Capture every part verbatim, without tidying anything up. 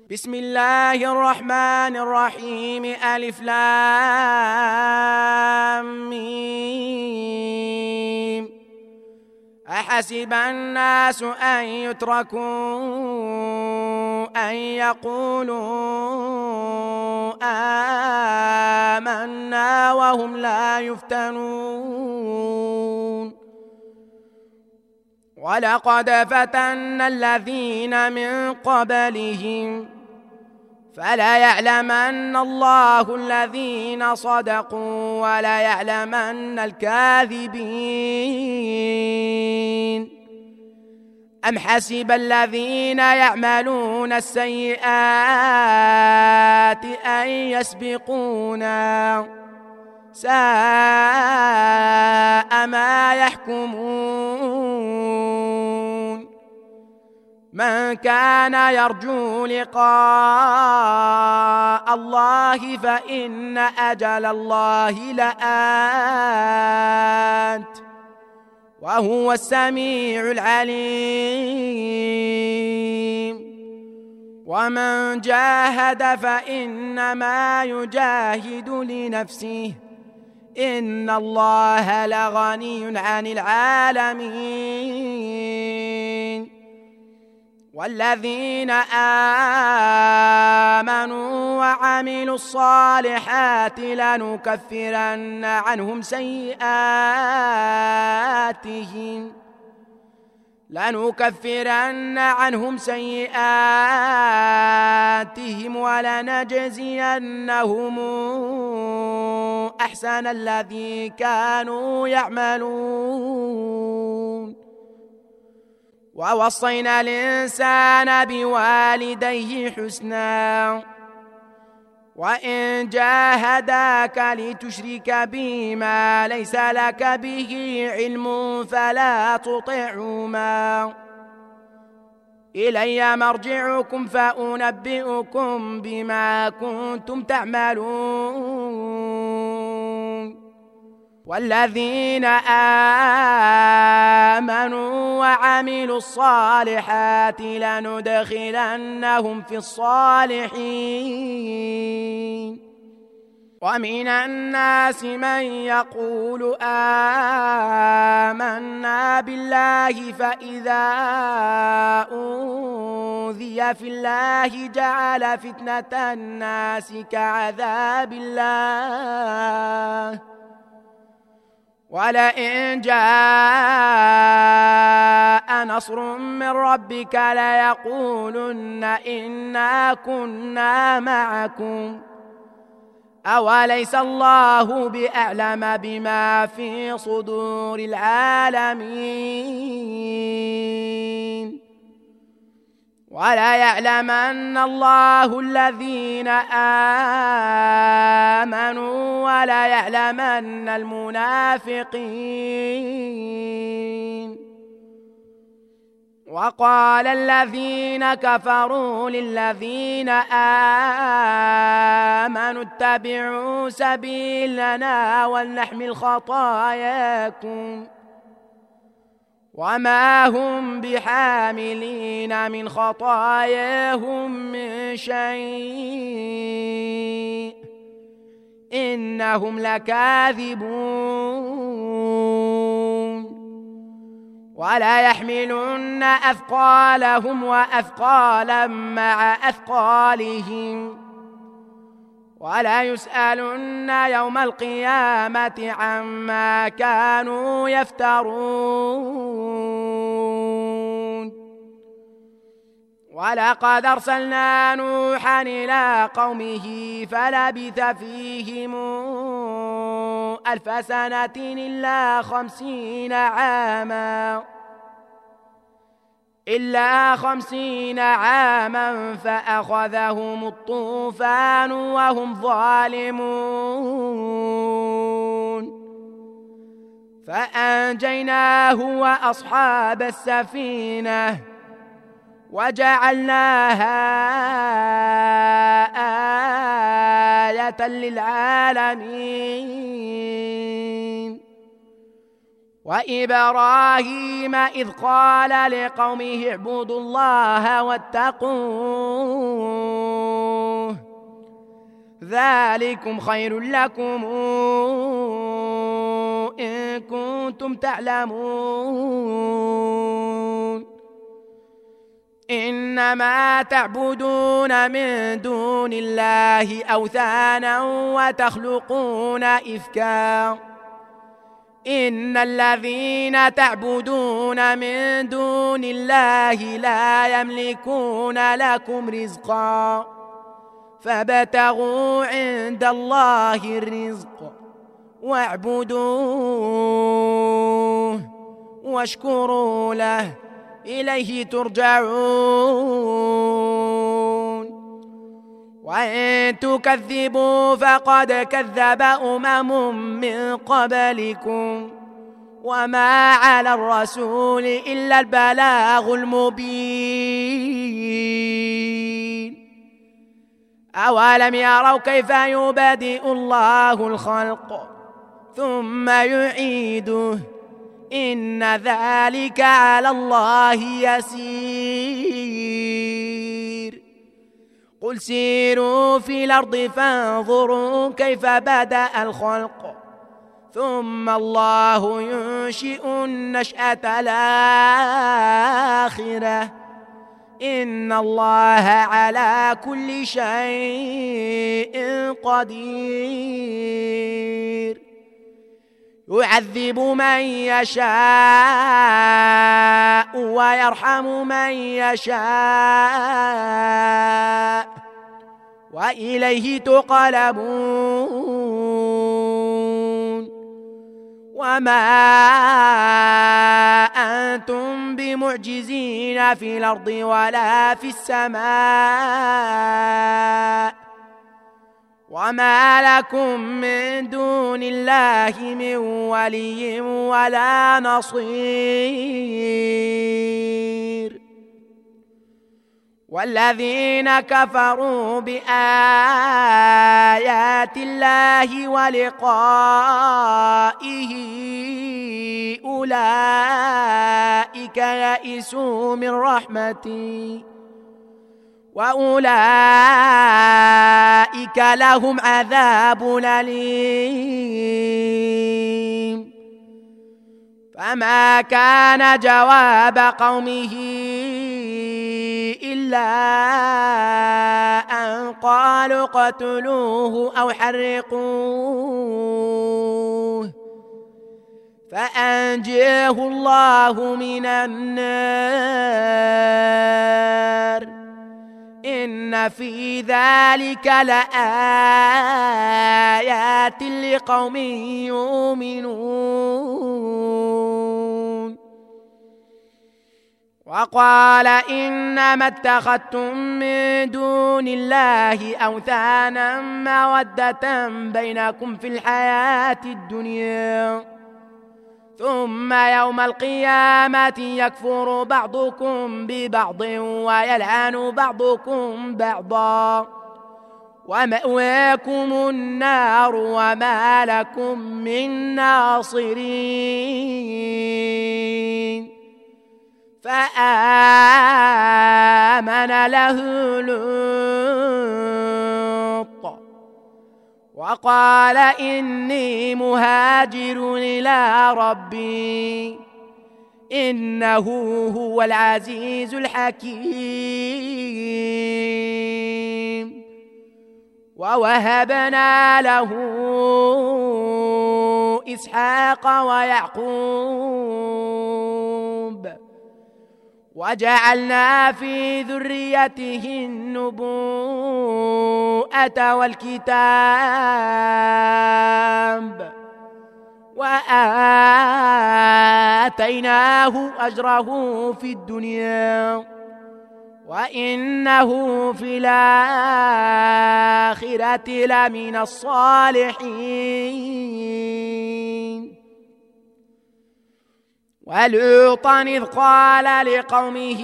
بسم الله الرحمن الرحيم. ألف لام ميم. أحسب الناس أن يتركوا أن يقولوا آمنا وهم لا يفتنون. ولقد فتنا الذين من قبلهم فلا يعلمن الله الذين صدقوا ولا يعلمن الكاذبين. أم حسب الذين يعملون السيئات أن يسبقونا ساء ما يحكمون. من كان يرجو لقاء الله فإن أجل الله لآت وهو السميع العليم. ومن جاهد فإنما يجاهد لنفسه إن الله لغني عن العالمين. والذين آمنوا وعملوا الصالحات لنكفرن عنهم سيئاتهم لنكفرن عنهم سيئاتهم ولنجزينهم أحسن الذي كانوا يعملون. ووصينا الإنسان بوالديه حسنا وإن جاهداك لتشرك بي ما ليس لك به علم فلا تطعهما إلي مرجعكم فأنبئكم بما كنتم تعملون. والذين آمنوا وعملوا الصالحات لندخلنهم في الصالحين. ومن الناس من يقول آمنا بالله فإذا أوذي في الله جعل فتنة الناس كعذاب الله ولئن جاء نصر من ربك ليقولن إنا كنا معكم أوليس الله بأعلم بما في صدور العالمين. ولا يعلمن الله الذين آمنوا ولا يعلمن المنافقين. وقال الذين كفروا للذين آمنوا اتبعوا سبيلنا ولنحمل خطاياكم وما هم بحاملين من خطاياهم من شيء إنهم لكاذبون. ولا يحملن أثقالهم وأثقالا مع أثقالهم ولا يسألن يوم القيامة عما كانوا يفترون. ولقد أرسلنا نوحا إلى قومه فلبث فيهم ألف سنة إلا خمسين عاما إلا خمسين عاما فأخذهم الطوفان وهم ظالمون فأنجيناه وأصحاب السفينة وجعلناها آية للعالمين. وإبراهيم إذ قال لقومه اعبدوا الله واتقوه ذلكم خير لكم إن كنتم تعلمون إنما تعبدون من دون الله أوثانا وتخلقون إفكا إن الذين تعبدون من دون الله لا يملكون لكم رزقا فابتغوا عند الله الرزق واعبدوه واشكروا له إليه ترجعون وإن تكذبوا فقد كذب أمم من قبلكم وما على الرسول إلا البلاغ المبين أولم يروا كيف يبدئ الله الخلق ثم يعيده إن ذلك على الله يسير قل سيروا في الأرض فانظروا كيف بدأ الخلق ثم الله ينشئ النشأة الآخرة إن الله على كل شيء قدير يعذب من يشاء ويرحم من يشاء وإليه تقلبون وما أنتم بمعجزين في الأرض ولا في السماء وما لكم من دون الله من ولي ولا نصير والذين كفروا بآيات الله ولقائه أولئك يئسوا من رحمتي وأولئك لهم عذاب أليم فما كان جواب قومه إلا أن قالوا اقتلوه أو حرقوه فأنجيه الله من النار إن في ذلك لآيات لقوم يؤمنون وقال إنما اتخذتم من دون الله أوثانا مودة بينكم في الحياة الدنيا ثم يوم القيامة يكفر بعضكم ببعض ويلعن بعضكم بعضا ومأواكم النار وما لكم من ناصرين فآمن له لوط وقال إني مهاجر إلى ربي إنه هو العزيز الحكيم ووهبنا له إسحاق ويعقوب وجعلنا في ذريته النبوءة والكتاب وآتيناه أجره في الدنيا وإنه في الآخرة لمن الصالحين ولوطا إذ قال لقومه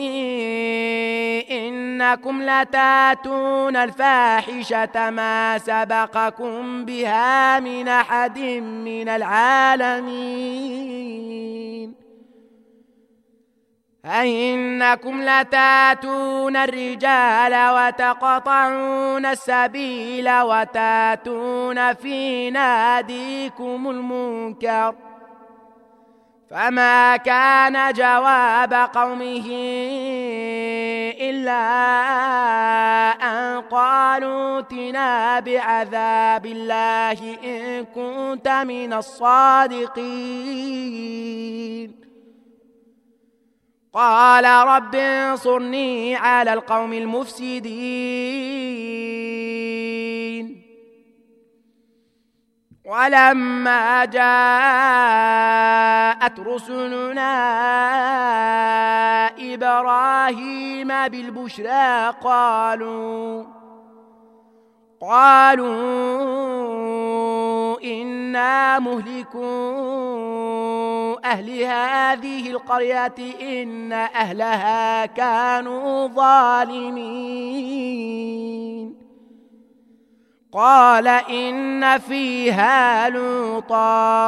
إنكم لتاتون الفاحشة ما سبقكم بها من أحد من العالمين أئنكم لتاتون الرجال وتقطعون السبيل وتاتون في ناديكم المنكر. فما كان جواب قومه إلا أن قالوا ائتنا بعذاب الله إن كنت من الصادقين. قال رب انصرني على القوم المفسدين. ولما جاءت رسلنا إبراهيم بالبشرى قالوا قالوا إنا مهلكو أهل هذه القرية إن أهلها كانوا ظالمين. قال إن فيها لوطا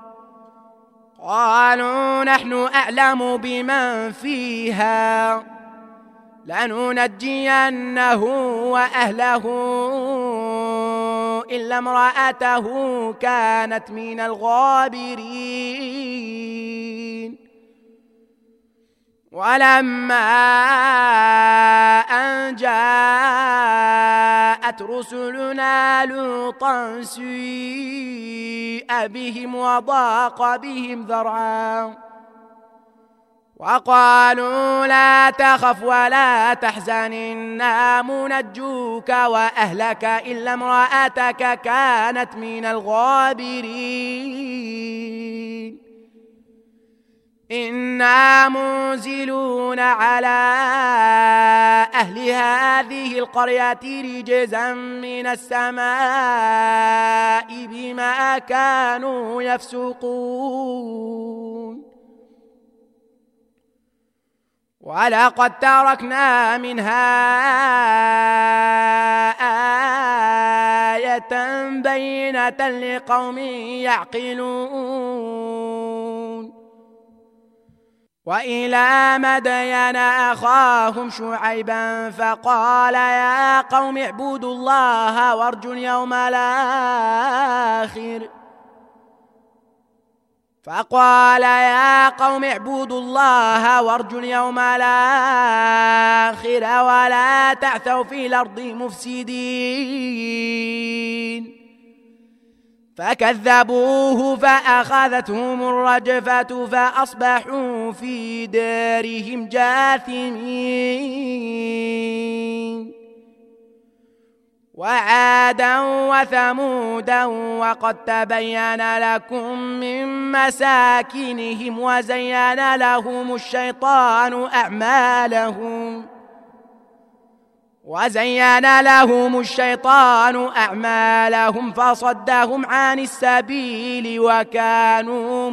قالوا نحن أعلم بمن فيها لننجينه وأهله إلا امرأته كانت من الغابرين. ولما أن جاءت رسلنا لوطا سيء بهم وضاق بهم ذرعا وقالوا لا تخف ولا تحزن إنا منجوك وأهلك إلا امرأتك كانت من الغابرين. إنا منزلون على أهل هذه القرية رجزا من السماء بما كانوا يفسقون. ولقد تركنا منها آية بينة لقوم يعقلون. وإلى مدين أخاهم شعيبا فقال يا قوم اعبدوا الله وارجوا اليوم الآخر فقال يا قوم اعبدوا الله وارجوا اليوم الآخر ولا تعثوا في الأرض مفسدين. فكذبوه فأخذتهم الرجفة فأصبحوا في دارهم جاثمين. وعادا وثمودا وقد تبين لكم من مساكنهم وزين لهم الشيطان أعمالهم وزين لهم الشيطان أعمالهم فصدهم عن السبيل وكانوا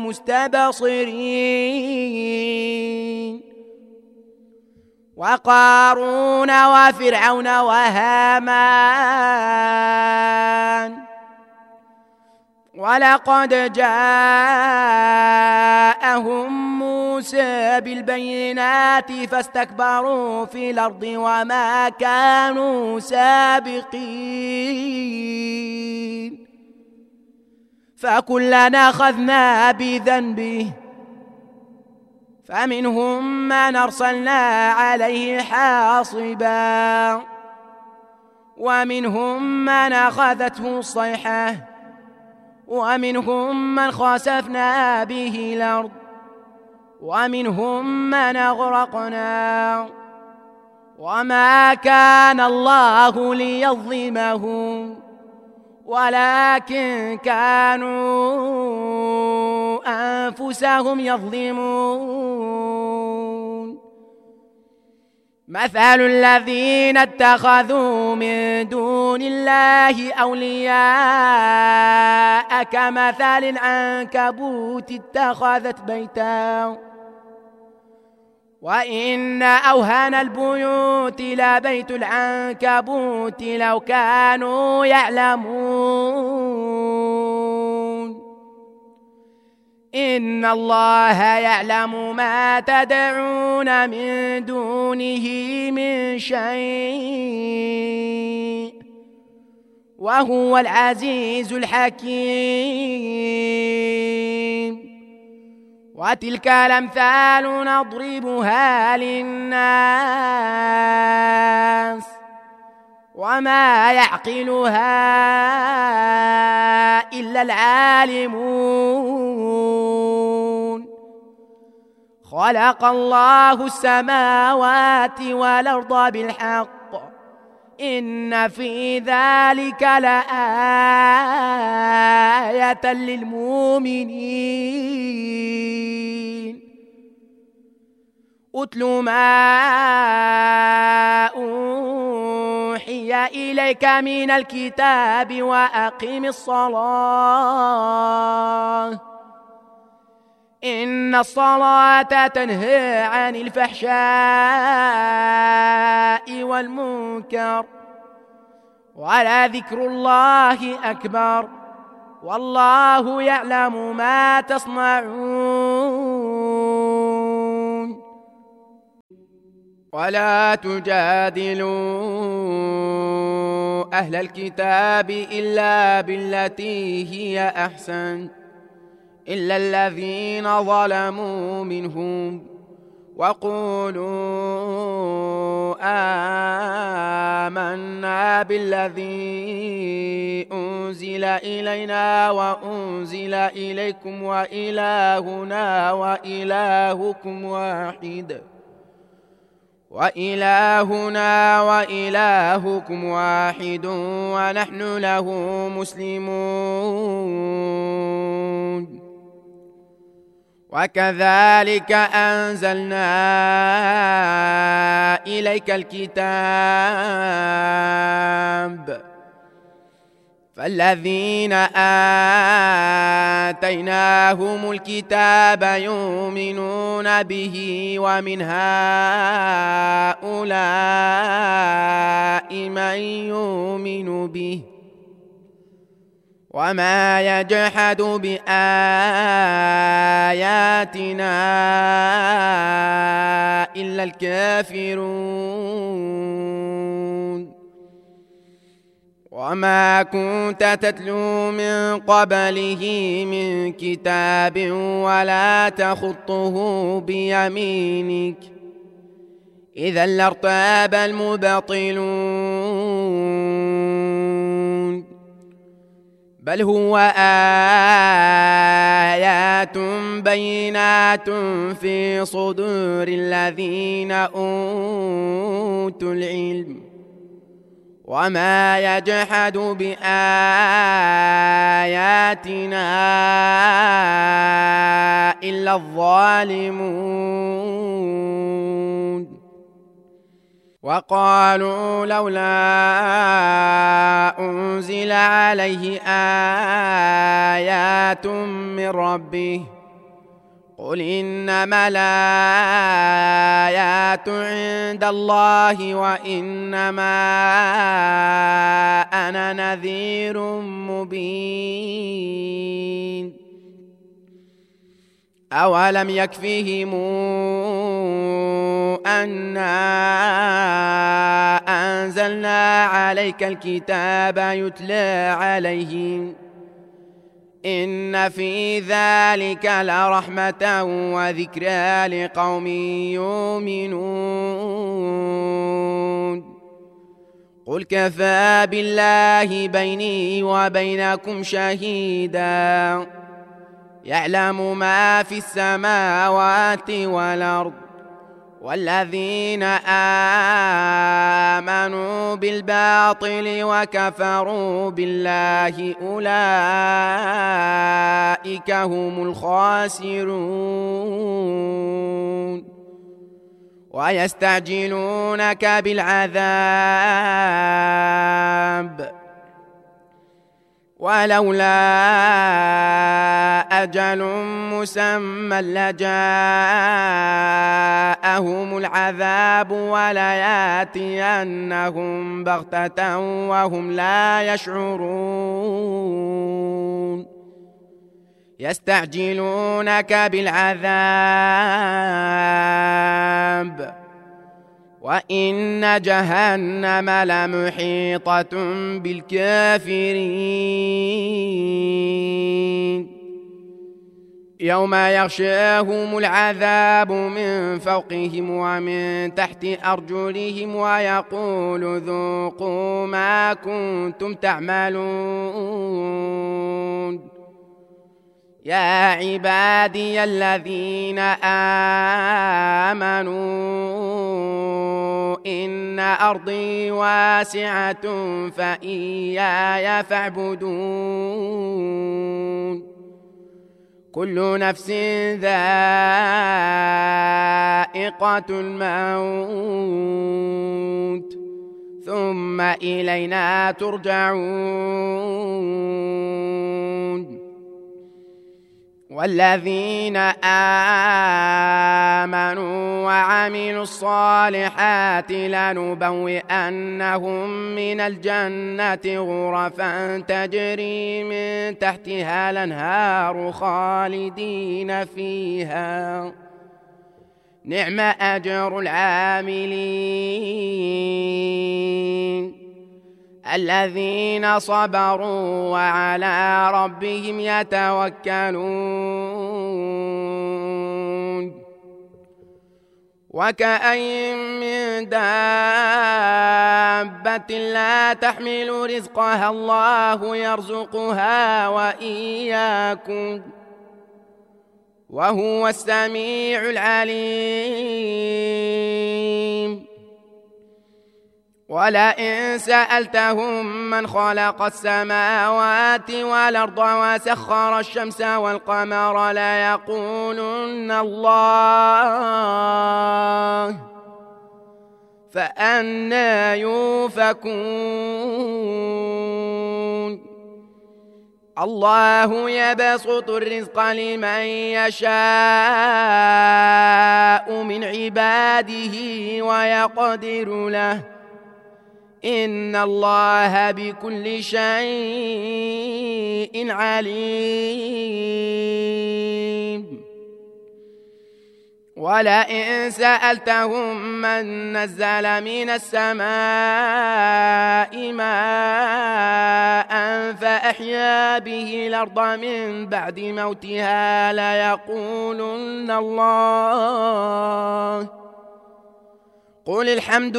مستبصرين. وقارون وفرعون وهامان ولقد جاءهم موسى بالبينات فاستكبروا في الأرض وما كانوا سابقين. فكلنا أخذنا بذنبه فمنهم من أرسلنا عليه حاصبا ومنهم من أخذته الصيحة ومنهم من خسفنا به الأرض ومنهم من أغرقنا وما كان الله ليظلمهم ولكن كانوا أنفسهم يظلمون. مثل الذين اتخذوا من دون الله أولياء كمثل العنكبوت اتخذت بيتا وإن أوهن البيوت لبيت العنكبوت لو كانوا يعلمون. إن الله يعلم ما تدعون من دونه من شيء وهو العزيز الحكيم. وتلك الأمثال نضربها للناس وما يعقلها إلا العالمون. خلق الله السماوات والأرض بالحق إن في ذلك لآية للمؤمنين. أتل ما أوحي إليك من الكتاب وأقم الصلاة إن الصلاة تنهى عن الفحشاء والمنكر ولذكر الله أكبر والله يعلم ما تصنعون. ولا تجادلوا أهل الكتاب إلا بالتي هي أحسن إلا الذين ظلموا منهم وقولوا آمنا بالذي أنزل إلينا وأنزل إليكم وإلهنا وإلهكم واحد وإلهنا وإلهكم واحد ونحن له مسلمون. وكذلك أنزلنا إليك الكتاب فالذين آتيناهم الكتاب يؤمنون به ومن هؤلاء من يؤمن به وما يجحد بآياتنا إلا الكافرون. وما كنت تتلو من قبله من كتاب ولا تخطه بيمينك إذا لارتاب المبطلون. بل هو آيات بينات في صدور الذين أوتوا العلم وما يجحد بآياتنا إلا الظالمون. وقالوا لولا أنزل عليه آيات من ربه قل إنما الآيات عند الله وإنما أنا نذير مبين. أولم يكفهم أنا أنزلنا عليك الكتاب يتلى عليهم إن في ذلك لرحمة وذكرى لقوم يؤمنون. قل كفى بالله بيني وبينكم شهيدا يعلم ما في السماوات والأرض والذين آمنوا بالباطل وكفروا بالله أولئك هم الخاسرون. ويستعجلونك بالعذاب ولولا أجل مسمى لجاءهم العذاب ولياتينهم بغتة وهم لا يشعرون. يستعجلونك بالعذاب وإن جهنم لمحيطة بالكافرين يوم يغشاهم العذاب من فوقهم ومن تحت أرجلهم ويقول ذوقوا ما كنتم تعملون يا عبادي الذين آمنوا إن أرضي واسعة فإياي فاعبدون كل نفس ذائقة الموت ثم إلينا ترجعون والذين آمنوا وعملوا الصالحات لنبوئنهم من الجنة غرفا تجري من تحتها الأنهار خالدين فيها نعم أجر العاملين الذين صبروا وعلى ربهم يتوكلون وكأين من دابة لا تحمل رزقها الله يرزقها وإياكم وهو السميع العليم ولئن سألتهم من خلق السماوات والأرض وسخر الشمس والقمر ليقولن الله فأنى يؤفكون الله يبسط الرزق لمن يشاء من عباده ويقدر له إن الله بكل شيء عليم ولئن سألتهم من نزل من السماء ماء فأحيا به الأرض من بعد موتها ليقولن الله قل الحمد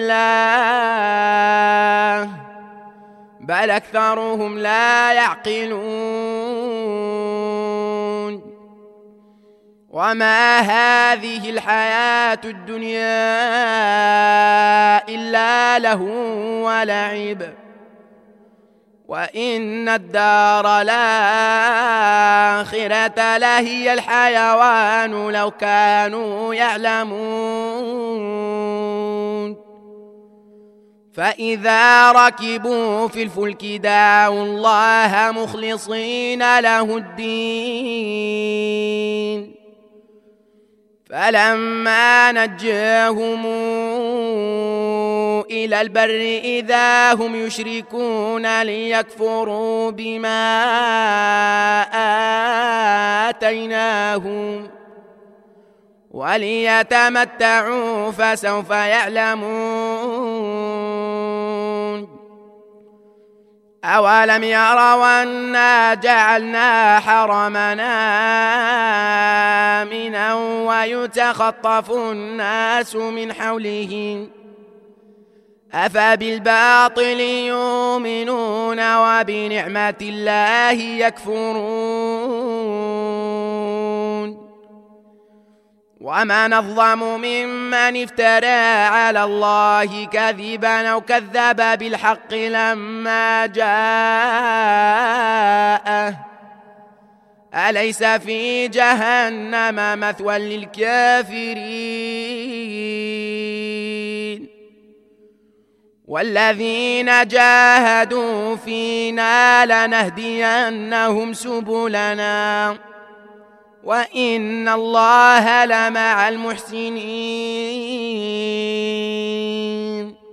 لله بل أكثرهم لا يعقلون وما هذه الحياة الدنيا إلا لهو ولعب وإن الدار الآخرة لهي الحيوان لو كانوا يعلمون فإذا ركبوا في الفلك دعوا الله مخلصين له الدين فلما نجاهم إلى البر إذا هم يشركون ليكفروا بما آتيناهم وليتمتعوا فسوف يعلمون أولم يروا أنا جعلنا حرمنا آمنا ويتخطف الناس من حولهم أفبالباطل يؤمنون وبنعمة الله يكفرون ومن أظلم ممن افترى على الله كذبا أو كذب بالحق لما جاءه أليس في جهنم مثوى للكافرين والذين جاهدوا فينا لنهدينهم سبلنا وإن الله لمع المحسنين